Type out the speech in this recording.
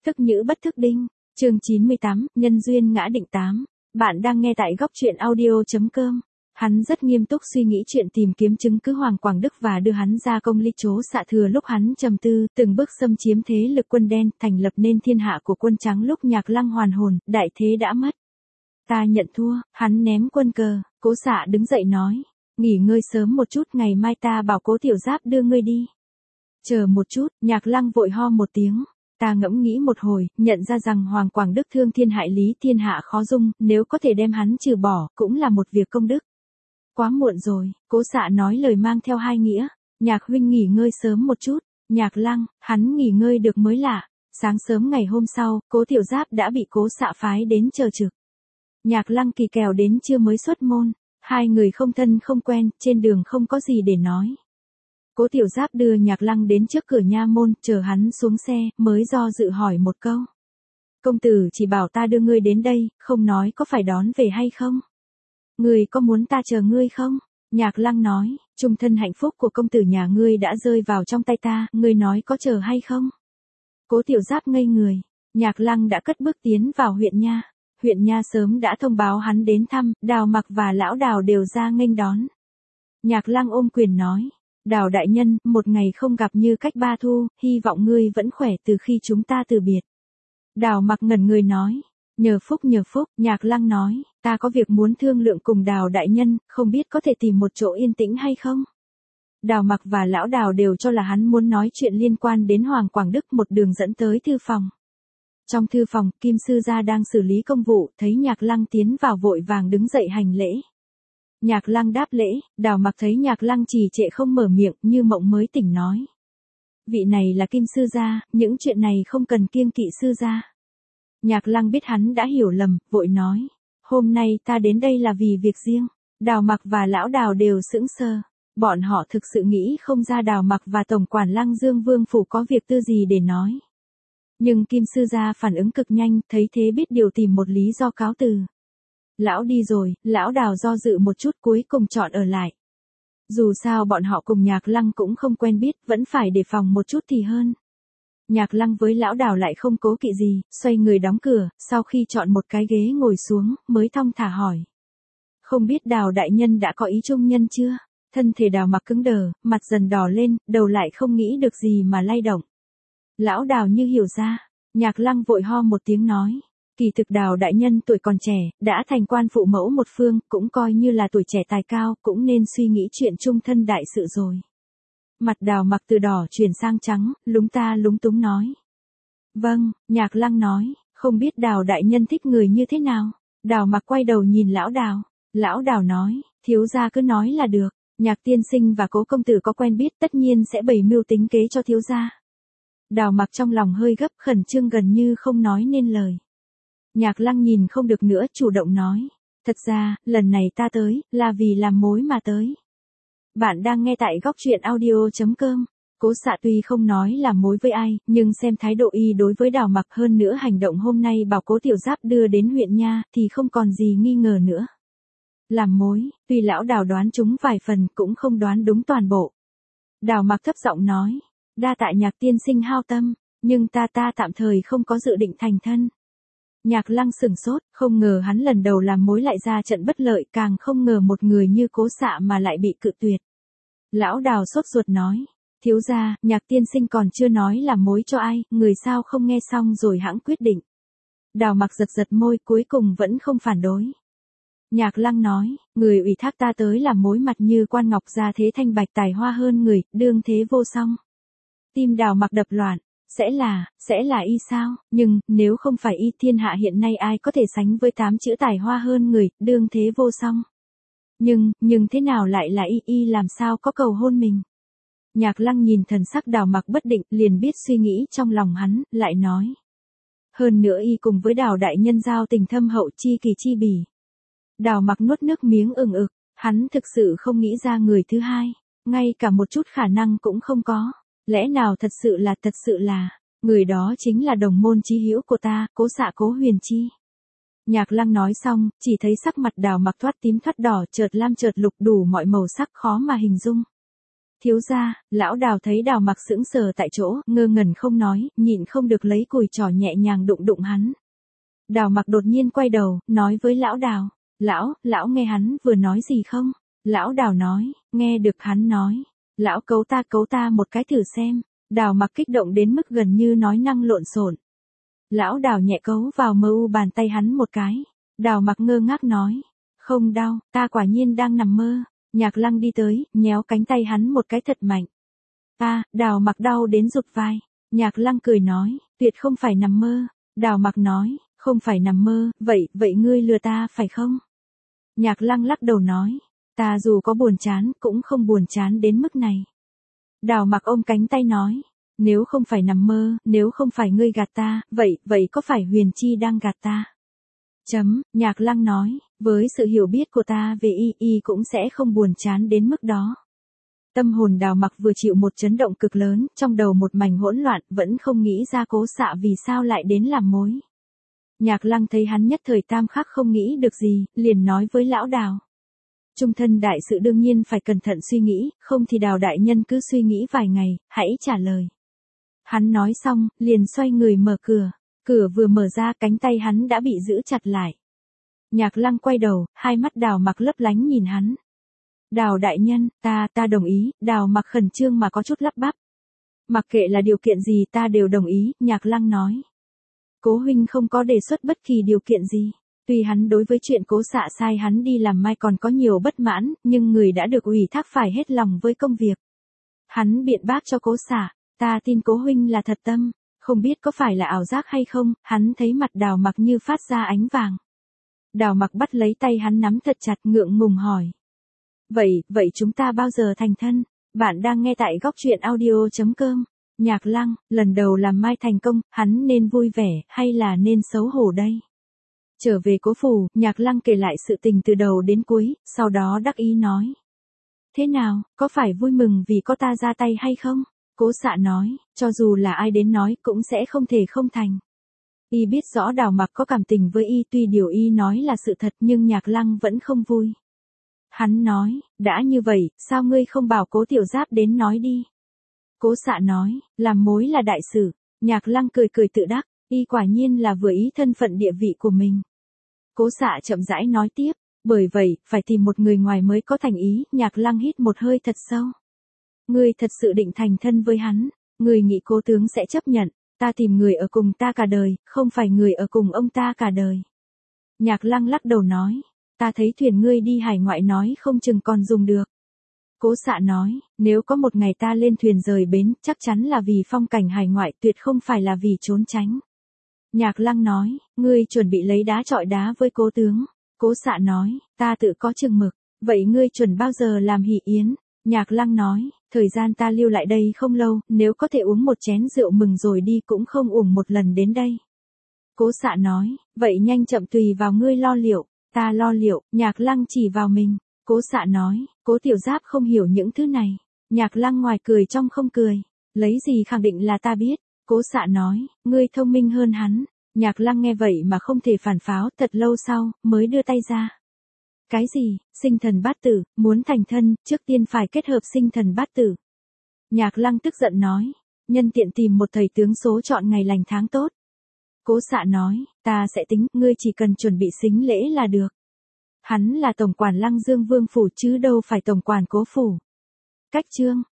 Thức nhữ bất thức đinh. Chương 98, nhân duyên ngã định 8. Bạn đang nghe tại góc truyện audio.com. Hắn rất nghiêm túc suy nghĩ chuyện tìm kiếm chứng cứ Hoàng Quảng Đức và đưa hắn ra công ly chố xạ thừa lúc hắn trầm tư, từng bước xâm chiếm thế lực quân đen, thành lập nên thiên hạ của quân trắng lúc Nhạc Lăng hoàn hồn, đại thế đã mất. Ta nhận thua, hắn ném quân cờ, Cố Xạ đứng dậy nói, nghỉ ngơi sớm một chút, ngày mai ta bảo Cố Tiểu Giáp đưa ngươi đi. Chờ một chút, Nhạc Lăng vội ho một tiếng. Ta ngẫm nghĩ một hồi, nhận ra rằng Hoàng Quảng Đức thương thiên hại lý, thiên hạ khó dung, nếu có thể đem hắn trừ bỏ, cũng là một việc công đức. Quá muộn rồi, Cố Xạ nói lời mang theo hai nghĩa. Nhạc huynh nghỉ ngơi sớm một chút. Nhạc Lăng, hắn nghỉ ngơi được mới lạ. Sáng sớm ngày hôm sau, Cố Tiểu Giáp đã bị Cố Xạ phái đến chờ trực. Nhạc Lăng kỳ kèo đến trưa mới xuất môn. Hai người không thân không quen, trên đường không có gì để nói. Cố Tiểu Giáp đưa Nhạc Lăng đến trước cửa nha môn, chờ hắn xuống xe, mới do dự hỏi một câu. Công tử chỉ bảo ta đưa ngươi đến đây, không nói có phải đón về hay không? Ngươi có muốn ta chờ ngươi không? Nhạc Lăng nói, chung thân hạnh phúc của công tử nhà ngươi đã rơi vào trong tay ta, ngươi nói có chờ hay không? Cố Tiểu Giáp ngây người, Nhạc Lăng đã cất bước tiến vào huyện nha. Huyện nha sớm đã thông báo hắn đến thăm, Đào Mặc và Lão Đào đều ra nghênh đón. Nhạc Lăng ôm quyền nói. Đào đại nhân, một ngày không gặp như cách ba thu, hy vọng ngươi vẫn khỏe từ khi chúng ta từ biệt. Đào Mặc ngẩn người nói, nhờ phúc, Nhạc Lăng nói, ta có việc muốn thương lượng cùng Đào đại nhân, không biết có thể tìm một chỗ yên tĩnh hay không? Đào Mặc và Lão Đào đều cho là hắn muốn nói chuyện liên quan đến Hoàng Quảng Đức, một đường dẫn tới thư phòng. Trong thư phòng, Kim sư gia đang xử lý công vụ, thấy Nhạc Lăng tiến vào vội vàng đứng dậy hành lễ. Nhạc Lăng đáp lễ, Đào Mặc thấy Nhạc Lăng trì trệ không mở miệng, như mộng mới tỉnh nói. Vị này là Kim sư gia, những chuyện này không cần kiêng kỵ sư gia. Nhạc Lăng biết hắn đã hiểu lầm, vội nói. Hôm nay ta đến đây là vì việc riêng. Đào Mặc và Lão Đào đều sững sờ. Bọn họ thực sự nghĩ không ra Đào Mặc và Tổng quản Lăng Dương Vương phủ có việc tư gì để nói. Nhưng Kim sư gia phản ứng cực nhanh, thấy thế biết điều tìm một lý do cáo từ. Lão đi rồi, Lão Đào do dự một chút cuối cùng chọn ở lại. Dù sao bọn họ cùng Nhạc Lăng cũng không quen biết, vẫn phải đề phòng một chút thì hơn. Nhạc Lăng với Lão Đào lại không cố kỵ gì, xoay người đóng cửa, sau khi chọn một cái ghế ngồi xuống, mới thong thả hỏi. Không biết Đào đại nhân đã có ý trung nhân chưa? Thân thể Đào Mặc cứng đờ, mặt dần đỏ lên, đầu lại không nghĩ được gì mà lay động. Lão Đào như hiểu ra, Nhạc Lăng vội ho một tiếng nói. Kỳ thực Đào đại nhân tuổi còn trẻ, đã thành quan phụ mẫu một phương, cũng coi như là tuổi trẻ tài cao, cũng nên suy nghĩ chuyện chung thân đại sự rồi. Mặt Đào Mặc từ đỏ chuyển sang trắng, lúng túng nói. Vâng, Nhạc Lăng nói, không biết Đào đại nhân thích người như thế nào. Đào Mặc quay đầu nhìn Lão Đào. Lão Đào nói, thiếu gia cứ nói là được, Nhạc tiên sinh và Cố công tử có quen biết tất nhiên sẽ bày mưu tính kế cho thiếu gia. Đào Mặc trong lòng hơi gấp, khẩn trương gần như không nói nên lời. Nhạc Lăng nhìn không được nữa, chủ động nói. Thật ra, lần này ta tới, là vì làm mối mà tới. Bạn đang nghe tại góc truyện audio.com. Cố Xạ tuy không nói làm mối với ai, nhưng xem thái độ y đối với Đào Mặc, hơn nữa hành động hôm nay bảo Cố Tiểu Giáp đưa đến huyện nha, thì không còn gì nghi ngờ nữa. Làm mối, tuy Lão Đào đoán trúng vài phần, cũng không đoán đúng toàn bộ. Đào Mặc thấp giọng nói. Đa tạ Nhạc tiên sinh hao tâm, nhưng ta tạm thời không có dự định thành thân. Nhạc Lăng sửng sốt, không ngờ hắn lần đầu làm mối lại ra trận bất lợi, càng không ngờ một người như Cố Xạ mà lại bị cự tuyệt. Lão Đào sốt ruột nói, thiếu gia, Nhạc tiên sinh còn chưa nói làm mối cho ai, người sao không nghe xong rồi hãng quyết định. Đào Mặc giật môi, cuối cùng vẫn không phản đối. Nhạc Lăng nói, người ủy thác ta tới làm mối mặt như quan ngọc, gia thế thanh bạch, tài hoa hơn người, đương thế vô song. Tim Đào Mặc đập loạn. Sẽ là y sao? Nhưng, nếu không phải y, thiên hạ hiện nay ai có thể sánh với 8 chữ tài hoa hơn người, đương thế vô song. Nhưng thế nào lại là y làm sao có cầu hôn mình? Nhạc Lăng nhìn thần sắc Đào Mặc bất định, liền biết suy nghĩ trong lòng hắn, lại nói. Hơn nữa y cùng với Đào đại nhân giao tình thâm hậu, chi kỳ chi bỉ. Đào Mặc nuốt nước miếng ừng ực, hắn thực sự không nghĩ ra người thứ hai, ngay cả một chút khả năng cũng không có. Lẽ nào thật sự là, người đó chính là đồng môn chí hữu của ta, Cố Xạ Cố Huyền Chi. Nhạc Lăng nói xong, chỉ thấy sắc mặt Đào Mặc thoát tím thoát đỏ, chợt lam chợt lục, đủ mọi màu sắc khó mà hình dung. Thiếu gia, lão Đào thấy Đào Mặc sững sờ tại chỗ, ngơ ngẩn không nói, nhịn không được lấy cùi trỏ nhẹ nhàng đụng đụng hắn. Đào Mặc đột nhiên quay đầu, nói với lão Đào, lão nghe hắn vừa nói gì không? Lão Đào nói, nghe được hắn nói. Lão cấu ta một cái thử xem. Đào Mặc kích động đến mức gần như nói năng lộn xộn. Lão Đào nhẹ cấu vào mờ u bàn tay hắn một cái. Đào Mặc ngơ ngác nói, không đau, ta quả nhiên đang nằm mơ. Nhạc Lăng đi tới, nhéo cánh tay hắn một cái thật mạnh. Đào Mặc đau đến rụt vai. Nhạc Lăng cười nói, tuyệt không phải nằm mơ. Đào Mặc nói, không phải nằm mơ, vậy ngươi lừa ta phải không? Nhạc Lăng lắc đầu nói, ta dù có buồn chán, cũng không buồn chán đến mức này. Đào Mặc ôm cánh tay nói, nếu không phải nằm mơ, nếu không phải ngươi gạt ta, vậy có phải Huyền Chi đang gạt ta? Nhạc Lăng nói, với sự hiểu biết của ta về y cũng sẽ không buồn chán đến mức đó. Tâm hồn Đào Mặc vừa chịu một chấn động cực lớn, trong đầu một mảnh hỗn loạn, vẫn không nghĩ ra Cố Xạ vì sao lại đến làm mối. Nhạc Lăng thấy hắn nhất thời tam khắc không nghĩ được gì, liền nói với lão Đào. Trung thân đại sự đương nhiên phải cẩn thận suy nghĩ, không thì Đào đại nhân cứ suy nghĩ vài ngày, hãy trả lời. Hắn nói xong, liền xoay người mở cửa. Cửa vừa mở ra, cánh tay hắn đã bị giữ chặt lại. Nhạc Lăng quay đầu, hai mắt Đào Mặc lấp lánh nhìn hắn. Đào đại nhân, ta đồng ý. Đào Mặc khẩn trương mà có chút lắp bắp. Mặc kệ là điều kiện gì ta đều đồng ý, Nhạc Lăng nói. Cố huynh không có đề xuất bất kỳ điều kiện gì. Tuy hắn đối với chuyện Cố Xạ sai hắn đi làm mai còn có nhiều bất mãn, nhưng người đã được ủy thác phải hết lòng với công việc. Hắn biện bác cho Cố Xạ, ta tin Cố huynh là thật tâm. Không biết có phải là ảo giác hay không, hắn thấy mặt Đào Mặc như phát ra ánh vàng. Đào Mặc bắt lấy tay hắn nắm thật chặt, ngượng ngùng hỏi. Vậy chúng ta bao giờ thành thân? Bạn đang nghe tại góc truyện audio.com. Nhạc Lăng, lần đầu làm mai thành công, hắn nên vui vẻ, hay là nên xấu hổ đây? Trở về Cố phủ, Nhạc Lăng kể lại sự tình từ đầu đến cuối, sau đó đắc ý nói. Thế nào, có phải vui mừng vì có ta ra tay hay không? Cố Xạ nói, cho dù là ai đến nói cũng sẽ không thể không thành. Y biết rõ Đào Mặc có cảm tình với y, tuy điều y nói là sự thật nhưng Nhạc Lăng vẫn không vui. Hắn nói, đã như vậy, sao ngươi không bảo Cố Tiểu Giáp đến nói đi? Cố Xạ nói, làm mối là đại sự. Nhạc Lăng cười tự đắc, y quả nhiên là vừa ý thân phận địa vị của mình. Cố Xạ chậm rãi nói tiếp, bởi vậy, phải tìm một người ngoài mới có thành ý. Nhạc Lăng hít một hơi thật sâu. Ngươi thật sự định thành thân với hắn, ngươi nghĩ Cố tướng sẽ chấp nhận, ta tìm người ở cùng ta cả đời, không phải người ở cùng ông ta cả đời. Nhạc Lăng lắc đầu nói, ta thấy thuyền ngươi đi hải ngoại nói không chừng còn dùng được. Cố Xạ nói, nếu có một ngày ta lên thuyền rời bến, chắc chắn là vì phong cảnh hải ngoại, tuyệt không phải là vì trốn tránh. Nhạc Lăng nói, ngươi chuẩn bị lấy đá chọi đá với Cố tướng. Cố Xạ nói, ta tự có chừng mực, vậy ngươi chuẩn bao giờ làm hỷ yến? Nhạc Lăng nói, thời gian ta lưu lại đây không lâu, nếu có thể uống một chén rượu mừng rồi đi cũng không uổng một lần đến đây. Cố Xạ nói, vậy nhanh chậm tùy vào ngươi lo liệu, ta lo liệu. Nhạc Lăng chỉ vào mình. Cố Xạ nói, Cố Tiểu Giáp không hiểu những thứ này. Nhạc Lăng ngoài cười trong không cười, lấy gì khẳng định là ta biết. Cố Xạ nói, ngươi thông minh hơn hắn. Nhạc Lăng nghe vậy mà không thể phản pháo, thật lâu sau, mới đưa tay ra. Cái gì, sinh thần bát tử, muốn thành thân, trước tiên phải kết hợp sinh thần bát tử. Nhạc Lăng tức giận nói, nhân tiện tìm một thầy tướng số chọn ngày lành tháng tốt. Cố Xạ nói, ta sẽ tính, ngươi chỉ cần chuẩn bị sính lễ là được. Hắn là tổng quản Lăng Dương Vương phủ chứ đâu phải tổng quản Cố phủ. Cách chương